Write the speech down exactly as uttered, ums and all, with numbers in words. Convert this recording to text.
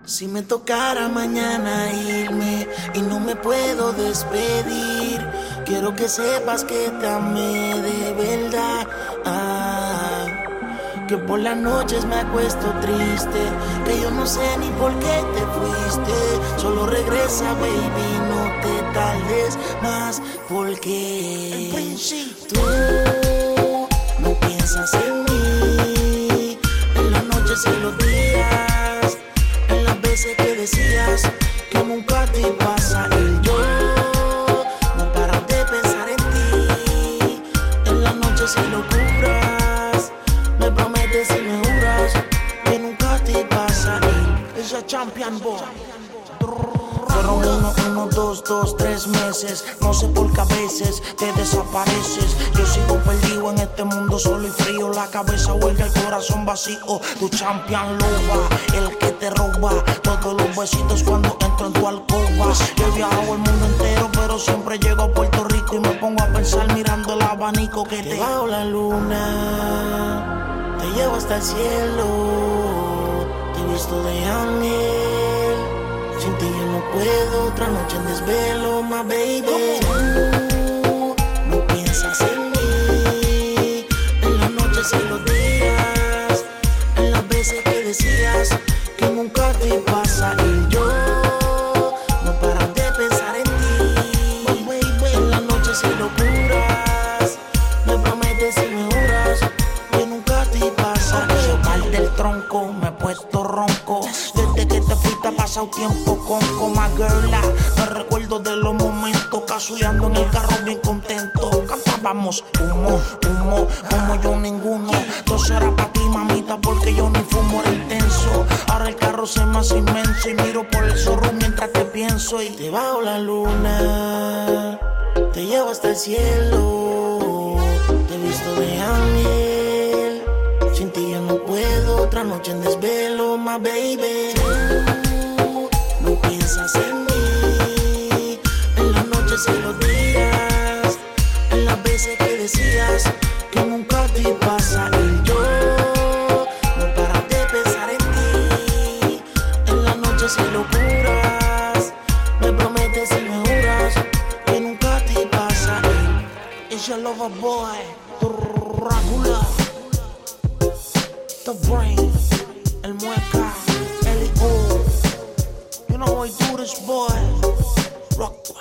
Si me tocara mañana irme y no me puedo despedir, quiero que sepas que te amé de verdad. Ah, que por las noches me acuesto triste, que yo no sé ni por qué te fuiste. Solo regresa, baby, no te tardes más, porque tú no piensas en mí en las noches y los días, en las veces que decías que nunca te pasa y yo no paro de pensar en ti. En las noches y locuras me prometes y me juras que nunca te pasa y ella champion boy. Fueron uno, uno, dos, dos, tres meses. No sé por qué a veces te desapareces. Yo sigo perdido en este mundo solo y frío. La cabeza huelga, el corazón vacío. Tu champion loba, el que te roba todos los besitos cuando entro en tu alcoba. Yo he viajado el mundo entero, pero siempre llego a Puerto Rico y me pongo a pensar mirando el abanico que te bajo la luna, te llevo hasta el cielo. Te he visto de ángel. Sin ti yo no puedo, otra noche en desvelo, my baby. Tú no piensas en mí en las noches y los días, en las veces que decías que nunca te pasa y yo no paro de pensar en ti, my baby. En las noches y locuras me prometes y me juras que nunca te pasa. Mal del tronco, me he puesto ronco. Desde que te fuiste ha pasado tiempo con coma girla. Me recuerdo de los momentos cazuleando en el carro bien contento. Cantábamos humo, humo, como yo ninguno. Dos horas para ti, mamita, porque yo ni fumo, era intenso. Ahora el carro se me hace inmenso y miro por el zorro mientras te pienso. Y te bajo la luna, te llevo hasta el cielo. Te he visto de ángel. Sin ti yo no puedo, otra noche en desvelo, my baby. Tú no piensas en mí en las noches y los días, en las veces que decías que nunca te pasa y yo no paro de pensar en ti. En las noches y locuras me prometes y me juras que nunca te pasa y it's your lover boy, Drácula. The brain, el mueca, el I O. You know how I do this, boy. Rock